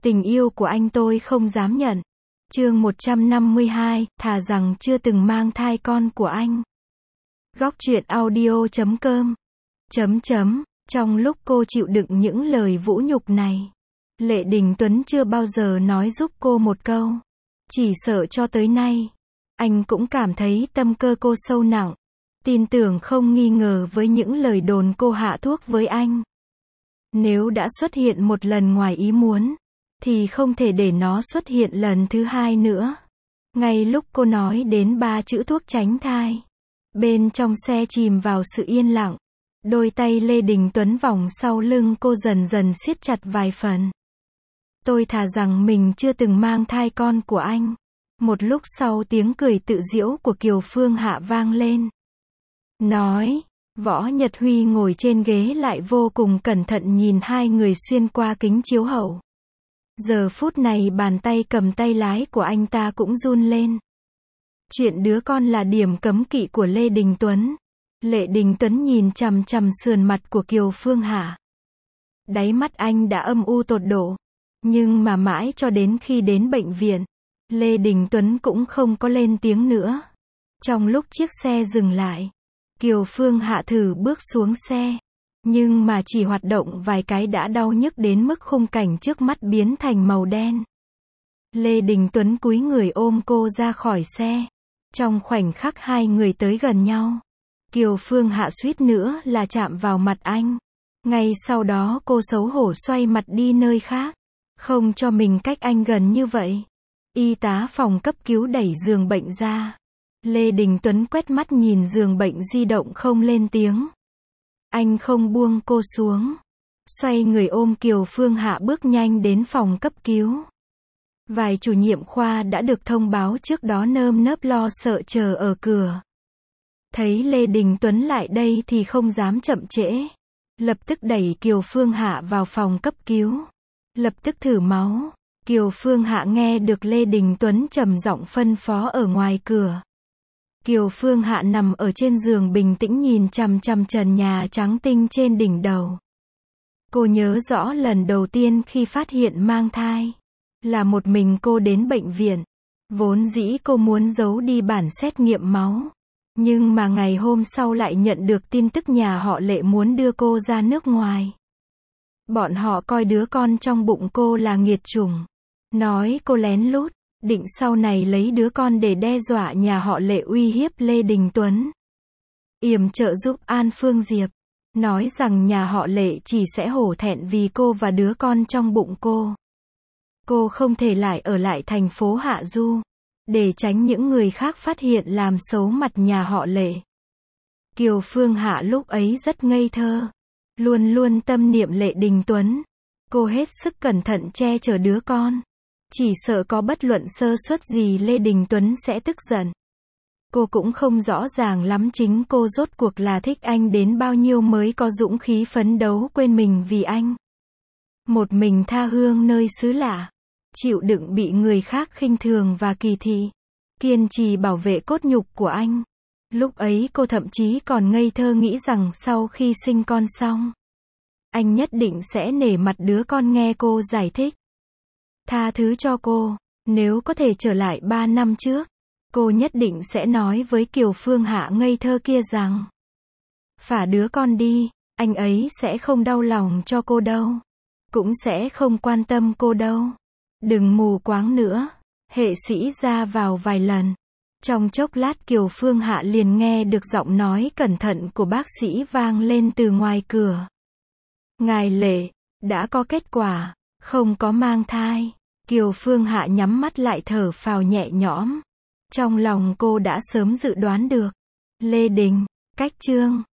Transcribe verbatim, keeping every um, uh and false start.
Tình yêu của anh tôi không dám nhận. Chương một trăm năm mươi hai, thà rằng chưa từng mang thai con của anh. Góc truyện audio chấm com. Chấm chấm, trong lúc cô chịu đựng những lời vũ nhục này, Lệ Đình Tuấn chưa bao giờ nói giúp cô một câu. Chỉ sợ cho tới nay, anh cũng cảm thấy tâm cơ cô sâu nặng, tin tưởng không nghi ngờ với những lời đồn cô hạ thuốc với anh. Nếu đã xuất hiện một lần ngoài ý muốn, thì không thể để nó xuất hiện lần thứ hai nữa. Ngay lúc cô nói đến ba chữ thuốc tránh thai, bên trong xe chìm vào sự yên lặng. Đôi tay Lê Đình Tuấn vòng sau lưng cô dần dần siết chặt vài phần. Tôi thà rằng mình chưa từng mang thai con của anh. Một lúc sau tiếng cười tự giễu của Kiều Phương Hạ vang lên. Nói, Võ Nhật Huy ngồi trên ghế lại vô cùng cẩn thận nhìn hai người xuyên qua kính chiếu hậu. Giờ phút này bàn tay cầm tay lái của anh ta cũng run lên. Chuyện đứa con là điểm cấm kỵ của Lê Đình Tuấn. Lệ Đình Tuấn nhìn chằm chằm sườn mặt của Kiều Phương Hạ. Đáy mắt anh đã âm u tột độ. Nhưng mà mãi cho đến khi đến bệnh viện, Lê Đình Tuấn cũng không có lên tiếng nữa. Trong lúc chiếc xe dừng lại, Kiều Phương Hạ thử bước xuống xe. Nhưng mà chỉ hoạt động vài cái đã đau nhức đến mức khung cảnh trước mắt biến thành màu đen. Lê Đình Tuấn cúi người ôm cô ra khỏi xe. Trong khoảnh khắc hai người tới gần nhau, Kiều Phương Hạ suýt nữa là chạm vào mặt anh. Ngay sau đó cô xấu hổ xoay mặt đi nơi khác, không cho mình cách anh gần như vậy. Y tá phòng cấp cứu đẩy giường bệnh ra. Lê Đình Tuấn quét mắt nhìn giường bệnh di động không lên tiếng. Anh không buông cô xuống. Xoay người ôm Kiều Phương Hạ bước nhanh đến phòng cấp cứu. Vài chủ nhiệm khoa đã được thông báo trước đó nơm nớp lo sợ chờ ở cửa. Thấy Lê Đình Tuấn lại đây thì không dám chậm trễ. Lập tức đẩy Kiều Phương Hạ vào phòng cấp cứu. Lập tức thử máu. Kiều Phương Hạ nghe được Lê Đình Tuấn trầm giọng phân phó ở ngoài cửa. Kiều Phương Hạ nằm ở trên giường bình tĩnh nhìn chằm chằm trần nhà trắng tinh trên đỉnh đầu. Cô nhớ rõ lần đầu tiên khi phát hiện mang thai, là một mình cô đến bệnh viện. Vốn dĩ cô muốn giấu đi bản xét nghiệm máu. Nhưng mà ngày hôm sau lại nhận được tin tức nhà họ Lệ muốn đưa cô ra nước ngoài. Bọn họ coi đứa con trong bụng cô là nghiệt chủng. Nói cô lén lút, định sau này lấy đứa con để đe dọa nhà họ Lệ uy hiếp Lê Đình Tuấn. Yểm trợ giúp An Phương Diệp. Nói rằng nhà họ Lệ chỉ sẽ hổ thẹn vì cô và đứa con trong bụng cô. Cô không thể lại ở lại thành phố Hạ Du, để tránh những người khác phát hiện làm xấu mặt nhà họ Lệ. Kiều Phương Hạ lúc ấy rất ngây thơ. Luôn luôn tâm niệm Lệ Đình Tuấn. Cô hết sức cẩn thận che chở đứa con. Chỉ sợ có bất luận sơ suất gì Lê Đình Tuấn sẽ tức giận. Cô cũng không rõ ràng lắm chính cô rốt cuộc là thích anh đến bao nhiêu mới có dũng khí phấn đấu quên mình vì anh. Một mình tha hương nơi xứ lạ. Chịu đựng bị người khác khinh thường và kỳ thị. Kiên trì bảo vệ cốt nhục của anh. Lúc ấy cô thậm chí còn ngây thơ nghĩ rằng sau khi sinh con xong, anh nhất định sẽ nể mặt đứa con nghe cô giải thích. Tha thứ cho cô. Nếu có thể trở lại ba năm trước, cô nhất định sẽ nói với Kiều Phương Hạ ngây thơ kia rằng, phả đứa con đi, anh ấy sẽ không đau lòng cho cô đâu. Cũng sẽ không quan tâm cô đâu. Đừng mù quáng nữa. Hệ sĩ ra vào vài lần. Trong chốc lát Kiều Phương Hạ liền nghe được giọng nói cẩn thận của bác sĩ vang lên từ ngoài cửa. Ngài Lệ, đã có kết quả, không có mang thai. Kiều Phương Hạ nhắm mắt lại thở phào nhẹ nhõm. Trong lòng cô đã sớm dự đoán được. Lê Đình, cách chương.